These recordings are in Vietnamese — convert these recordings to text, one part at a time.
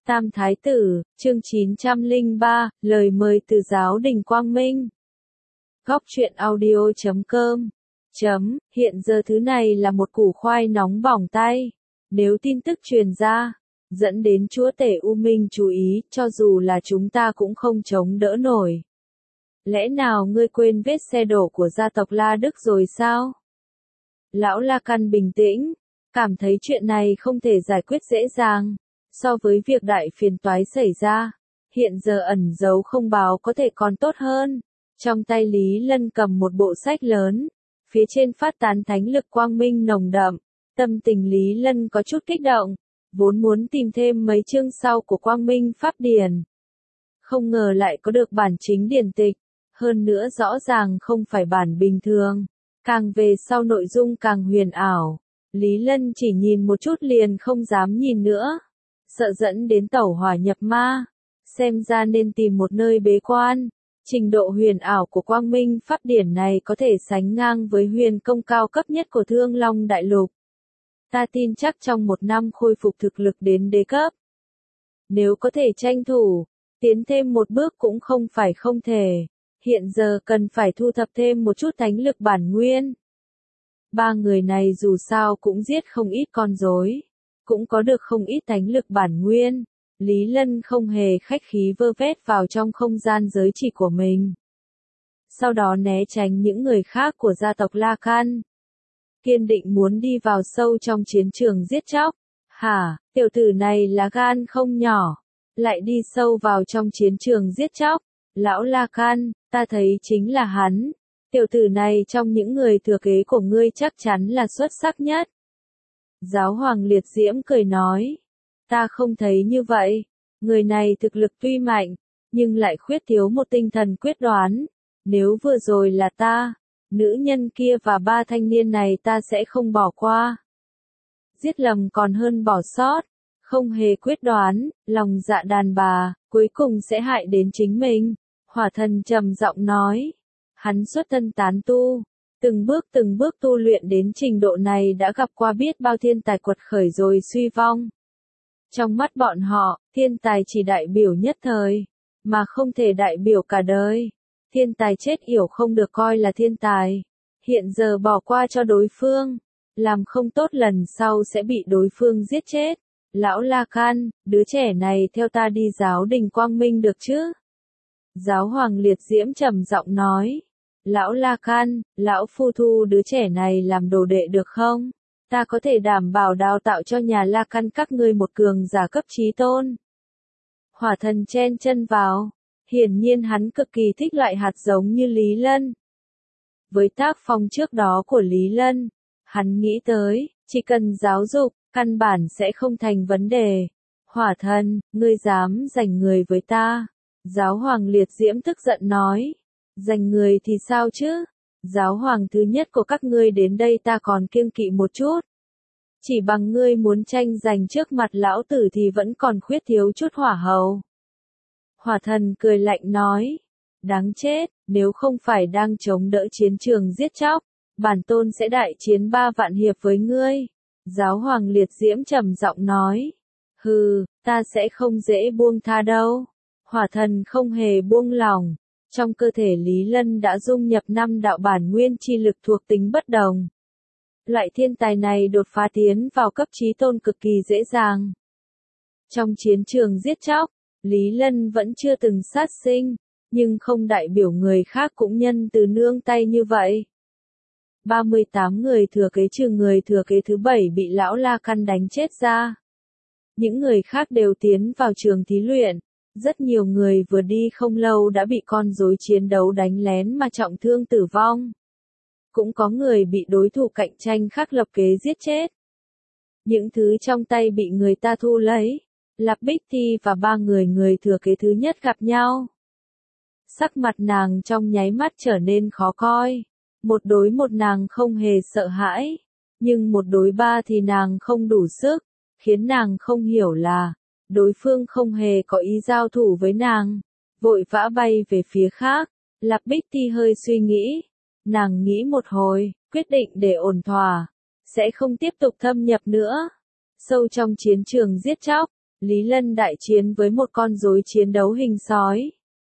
Tam Thái Tử, chương 903, lời mời từ giáo đình Quang Minh. Góc truyện audio.com. Hiện giờ thứ này là một củ khoai nóng bỏng tay. Nếu tin tức truyền ra, dẫn đến chúa tể U Minh chú ý, cho dù là chúng ta cũng không chống đỡ nổi. Lẽ nào ngươi quên vết xe đổ của gia tộc La Đức rồi sao? Lão La Căn bình tĩnh, cảm thấy chuyện này không thể giải quyết dễ dàng. So với việc đại phiền toái xảy ra, hiện giờ ẩn giấu không báo có thể còn tốt hơn. Trong tay Lý Lân cầm một bộ sách lớn, phía trên phát tán thánh lực quang minh nồng đậm. Tâm tình Lý Lân có chút kích động, vốn muốn tìm thêm mấy chương sau của Quang Minh Pháp Điển. Không ngờ lại có được bản chính điển tịch, hơn nữa rõ ràng không phải bản bình thường. Càng về sau nội dung càng huyền ảo, Lý Lân chỉ nhìn một chút liền không dám nhìn nữa. Sợ dẫn đến tẩu hỏa nhập ma, xem ra nên tìm một nơi bế quan. Trình độ huyền ảo của Quang Minh Pháp Điển này có thể sánh ngang với huyền công cao cấp nhất của Thương Long Đại Lục. Ta tin chắc trong một năm khôi phục thực lực đến đế cấp. Nếu có thể tranh thủ, tiến thêm một bước cũng không phải không thể. Hiện giờ cần phải thu thập thêm một chút thánh lực bản nguyên. Ba người này dù sao cũng giết không ít con rối, cũng có được không ít thánh lực bản nguyên. Lý Lân không hề khách khí vơ vét vào trong không gian giới chỉ của mình. Sau đó né tránh những người khác của gia tộc La Căn. Kiên định muốn đi vào sâu trong chiến trường giết chóc. Hả, tiểu tử này là gan không nhỏ. Lại đi sâu vào trong chiến trường giết chóc. Lão La Căn, ta thấy chính là hắn. Tiểu tử này trong những người thừa kế của ngươi chắc chắn là xuất sắc nhất. Giáo hoàng Liệt Diễm cười nói. Ta không thấy như vậy. Người này thực lực tuy mạnh, nhưng lại khuyết thiếu một tinh thần quyết đoán. Nếu vừa rồi là ta, nữ nhân kia và ba thanh niên này ta sẽ không bỏ qua. Giết lầm còn hơn bỏ sót. Không hề quyết đoán, lòng dạ đàn bà, cuối cùng sẽ hại đến chính mình. Hỏa Thần trầm giọng nói. Hắn xuất thân tán tu. Từng bước tu luyện đến trình độ này đã gặp qua biết bao thiên tài quật khởi rồi suy vong. Trong mắt bọn họ, thiên tài chỉ đại biểu nhất thời, mà không thể đại biểu cả đời. Thiên tài chết yểu không được coi là thiên tài. Hiện giờ bỏ qua cho đối phương, làm không tốt lần sau sẽ bị đối phương giết chết. Lão La Căn, đứa trẻ này theo ta đi giáo đình Quang Minh được chứ? Giáo hoàng Liệt Diễm trầm giọng nói. Lão La Căn, lão phu thu đứa trẻ này làm đồ đệ được không? Ta có thể đảm bảo đào tạo cho nhà La Căn các ngươi một cường giả cấp chí tôn. Hỏa Thần chen chân vào. Hiển nhiên hắn cực kỳ thích loại hạt giống như Lý Lân. Với tác phong trước đó của Lý Lân, hắn nghĩ tới, chỉ cần giáo dục, căn bản sẽ không thành vấn đề. Hỏa Thần, ngươi dám giành người với ta? Giáo hoàng Liệt Diễm tức giận nói. Giành người thì sao chứ? Giáo hoàng thứ nhất của các ngươi đến đây ta còn kiêng kỵ một chút. Chỉ bằng ngươi muốn tranh giành trước mặt lão tử thì vẫn còn khuyết thiếu chút hỏa hầu. Hỏa Thần cười lạnh nói. Đáng chết, nếu không phải đang chống đỡ chiến trường giết chóc, bản tôn sẽ đại chiến 3 vạn hiệp với ngươi. Giáo hoàng Liệt Diễm trầm giọng nói. Hừ, ta sẽ không dễ buông tha đâu. Hỏa Thần không hề buông lòng. Trong cơ thể Lý Lân đã dung nhập 5 đạo bản nguyên chi lực thuộc tính bất đồng. Loại thiên tài này đột phá tiến vào cấp chí tôn cực kỳ dễ dàng. Trong chiến trường giết chóc, Lý Lân vẫn chưa từng sát sinh, nhưng không đại biểu người khác cũng nhân từ nương tay như vậy. 38 người thừa kế trừ người thừa kế thứ 7 bị lão La Căn đánh chết ra. Những người khác đều tiến vào trường thí luyện. Rất nhiều người vừa đi không lâu đã bị con rối chiến đấu đánh lén mà trọng thương tử vong. Cũng có người bị đối thủ cạnh tranh khác lập kế giết chết. Những thứ trong tay bị người ta thu lấy. Lạp Bích Thi và 3 người thừa kế thứ nhất gặp nhau. Sắc mặt nàng trong nháy mắt trở nên khó coi. Một đối một nàng không hề sợ hãi. Nhưng một đối 3 thì nàng không đủ sức. Khiến nàng không hiểu là đối phương không hề có ý giao thủ với nàng. Vội vã bay về phía khác. Lạp Bích Thi hơi suy nghĩ. Nàng nghĩ một hồi, quyết định để ổn thỏa. Sẽ không tiếp tục thâm nhập nữa. Sâu trong chiến trường giết chóc, Lý Lân đại chiến với một con rối chiến đấu hình sói.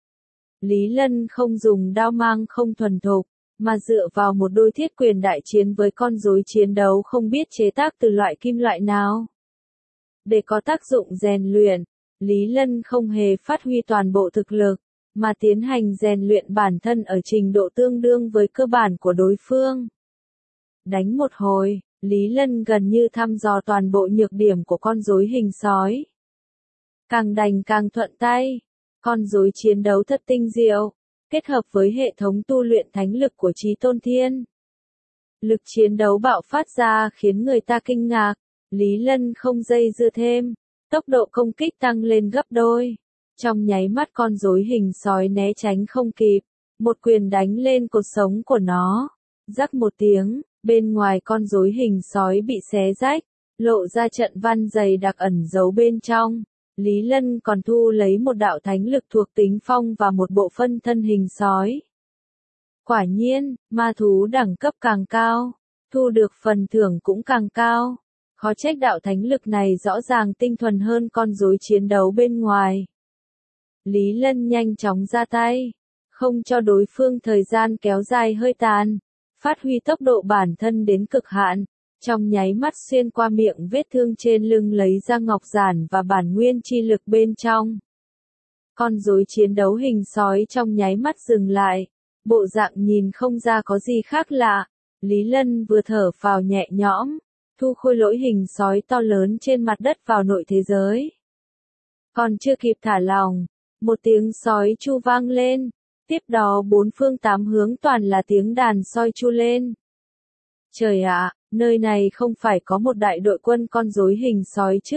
Lý Lân không dùng đao mang không thuần thục, mà dựa vào một đôi thiết quyền đại chiến với con rối chiến đấu không biết chế tác từ loại kim loại nào. Để có tác dụng rèn luyện, Lý Lân không hề phát huy toàn bộ thực lực, mà tiến hành rèn luyện bản thân ở trình độ tương đương với cơ bản của đối phương. Đánh một hồi, Lý Lân gần như thăm dò toàn bộ nhược điểm của con rối hình sói. Càng đánh càng thuận tay, con rối chiến đấu thật tinh diệu, kết hợp với hệ thống tu luyện thánh lực của Chí Tôn Thiên. Lực chiến đấu bạo phát ra khiến người ta kinh ngạc, Lý Lân không dây dưa thêm, tốc độ công kích tăng lên gấp đôi. Trong nháy mắt con rối hình sói né tránh không kịp, một quyền đánh lên cột sống của nó. Rắc một tiếng, bên ngoài con rối hình sói bị xé rách, lộ ra trận văn dày đặc ẩn giấu bên trong. Lý Lân còn thu lấy một đạo thánh lực thuộc tính phong và một bộ phân thân hình sói. Quả nhiên, ma thú đẳng cấp càng cao, thu được phần thưởng cũng càng cao. Khó trách đạo thánh lực này rõ ràng tinh thuần hơn con rối chiến đấu bên ngoài. Lý Lân nhanh chóng ra tay, không cho đối phương thời gian kéo dài hơi tàn, phát huy tốc độ bản thân đến cực hạn, trong nháy mắt xuyên qua miệng vết thương trên lưng lấy ra ngọc giản và bản nguyên chi lực bên trong. Con rối chiến đấu hình sói trong nháy mắt dừng lại, bộ dạng nhìn không ra có gì khác lạ. Lý Lân vừa thở phào nhẹ nhõm, thu khôi lỗi hình sói to lớn trên mặt đất vào nội thế giới. Còn chưa kịp thả lòng, một tiếng sói chu vang lên, tiếp đó bốn phương tám hướng toàn là tiếng đàn soi chu lên. Trời ạ, nơi này không phải có một đại đội quân con rối hình sói chứ?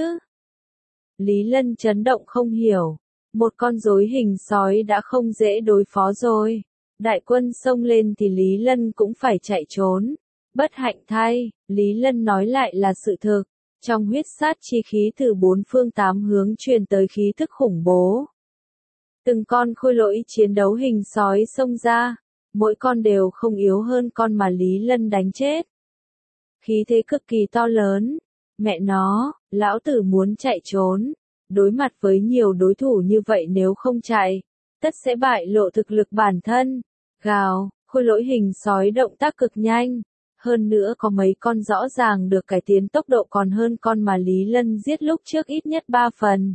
Lý Lân chấn động không hiểu, một con rối hình sói đã không dễ đối phó rồi. Đại quân xông lên thì Lý Lân cũng phải chạy trốn. Bất hạnh thay, Lý Lân nói lại là sự thực. Trong huyết sát chi khí từ bốn phương tám hướng truyền tới khí thức khủng bố. Từng con khôi lỗi chiến đấu hình sói xông ra, mỗi con đều không yếu hơn con mà Lý Lân đánh chết. Khí thế cực kỳ to lớn, mẹ nó, lão tử muốn chạy trốn, đối mặt với nhiều đối thủ như vậy nếu không chạy, tất sẽ bại lộ thực lực bản thân. Gào, khôi lỗi hình sói động tác cực nhanh, hơn nữa có mấy con rõ ràng được cải tiến tốc độ còn hơn con mà Lý Lân giết lúc trước ít nhất 3 phần.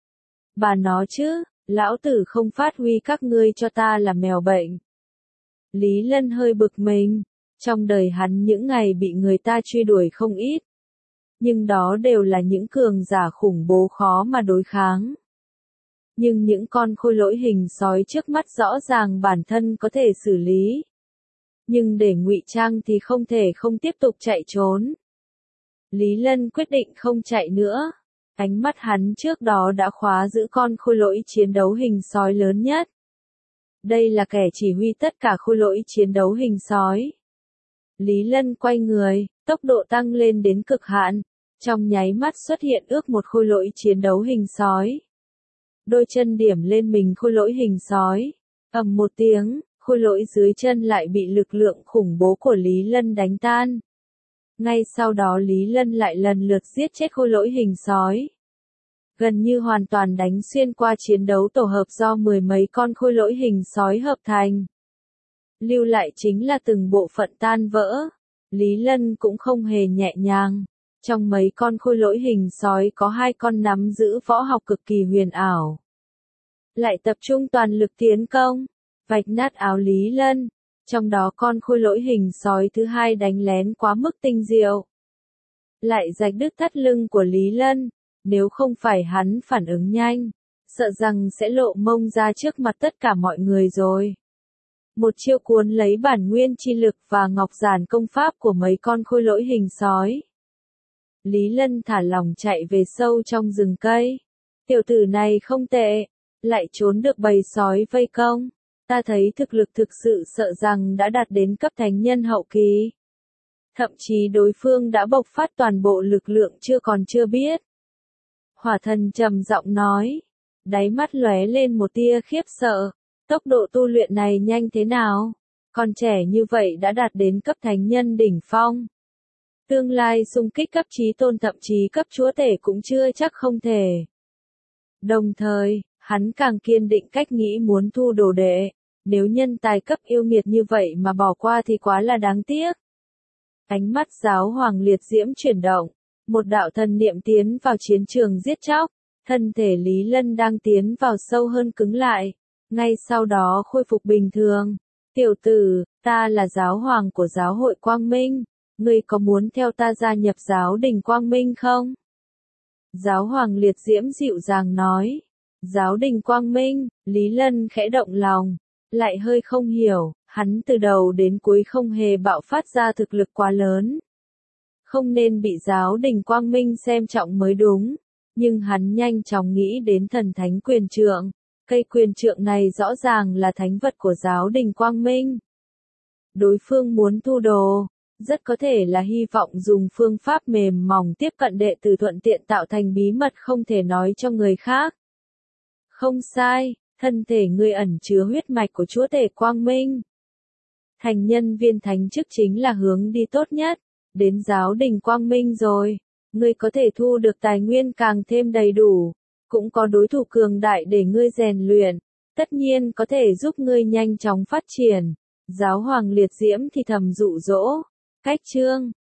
Bà nó chứ, lão tử không phát huy các ngươi cho ta là mèo bệnh. Lý Lân hơi bực mình, trong đời hắn những ngày bị người ta truy đuổi không ít. Nhưng đó đều là những cường giả khủng bố khó mà đối kháng. Nhưng những con khôi lỗi hình sói trước mắt rõ ràng bản thân có thể xử lý. Nhưng để ngụy trang thì không thể không tiếp tục chạy trốn. Lý Lân quyết định không chạy nữa. Ánh mắt hắn trước đó đã khóa giữ con khôi lỗi chiến đấu hình sói lớn nhất. Đây là kẻ chỉ huy tất cả khôi lỗi chiến đấu hình sói. Lý Lân quay người, tốc độ tăng lên đến cực hạn. Trong nháy mắt xuất hiện ước một khôi lỗi chiến đấu hình sói. Đôi chân điểm lên mình khôi lỗi hình sói. Ầm một tiếng, khôi lỗi dưới chân lại bị lực lượng khủng bố của Lý Lân đánh tan. Ngay sau đó Lý Lân lại lần lượt giết chết khôi lỗi hình sói. Gần như hoàn toàn đánh xuyên qua chiến đấu tổ hợp do mười mấy con khôi lỗi hình sói hợp thành. Lưu lại chính là từng bộ phận tan vỡ. Lý Lân cũng không hề nhẹ nhàng. Trong mấy con khôi lỗi hình sói có 2 con nắm giữ võ học cực kỳ huyền ảo. Lại tập trung toàn lực tiến công, vạch nát áo Lý Lân. Trong đó con khôi lỗi hình sói thứ 2 đánh lén quá mức tinh diệu. Lại rạch đứt thắt lưng của Lý Lân, nếu không phải hắn phản ứng nhanh, sợ rằng sẽ lộ mông ra trước mặt tất cả mọi người rồi. Một chiêu cuốn lấy bản nguyên chi lực và ngọc giản công pháp của mấy con khôi lỗi hình sói. Lý Lân thả lòng chạy về sâu trong rừng cây. Tiểu tử này không tệ, lại trốn được bầy sói vây công. Ta thấy thực lực thực sự sợ rằng đã đạt đến cấp thánh nhân hậu kỳ. Thậm chí đối phương đã bộc phát toàn bộ lực lượng chưa biết. Hỏa thần trầm giọng nói, đáy mắt lóe lên một tia khiếp sợ. Tốc độ tu luyện này nhanh thế nào? Còn trẻ như vậy đã đạt đến cấp thánh nhân đỉnh phong. Tương lai xung kích cấp chí tôn thậm chí cấp chúa tể cũng chưa chắc không thể. Đồng thời, hắn càng kiên định cách nghĩ muốn thu đồ đệ. Nếu nhân tài cấp yêu nghiệt như vậy mà bỏ qua thì quá là đáng tiếc. Ánh mắt giáo hoàng liệt diễm chuyển động. Một đạo thần niệm tiến vào chiến trường giết chóc. Thân thể Lý Lân đang tiến vào sâu hơn cứng lại. Ngay sau đó khôi phục bình thường. Tiểu tử, ta là giáo hoàng của giáo hội Quang Minh. Ngươi có muốn theo ta gia nhập giáo đình Quang Minh không? Giáo hoàng liệt diễm dịu dàng nói. Giáo đình Quang Minh, Lý Lân khẽ động lòng. Lại hơi không hiểu, hắn từ đầu đến cuối không hề bạo phát ra thực lực quá lớn. Không nên bị giáo đình Quang Minh xem trọng mới đúng. Nhưng hắn nhanh chóng nghĩ đến thần thánh quyền trượng. Cây quyền trượng này rõ ràng là thánh vật của giáo đình Quang Minh. Đối phương muốn thu đồ, rất có thể là hy vọng dùng phương pháp mềm mỏng tiếp cận đệ tử thuận tiện tạo thành bí mật không thể nói cho người khác. Không sai, thân thể ngươi ẩn chứa huyết mạch của chúa tể Quang Minh. Thành nhân viên thánh chức chính là hướng đi tốt nhất. Đến giáo đình Quang Minh rồi, ngươi có thể thu được tài nguyên càng thêm đầy đủ, cũng có đối thủ cường đại để ngươi rèn luyện, tất nhiên có thể giúp ngươi nhanh chóng phát triển. Giáo hoàng liệt diễm thì thầm dụ dỗ. Cách chương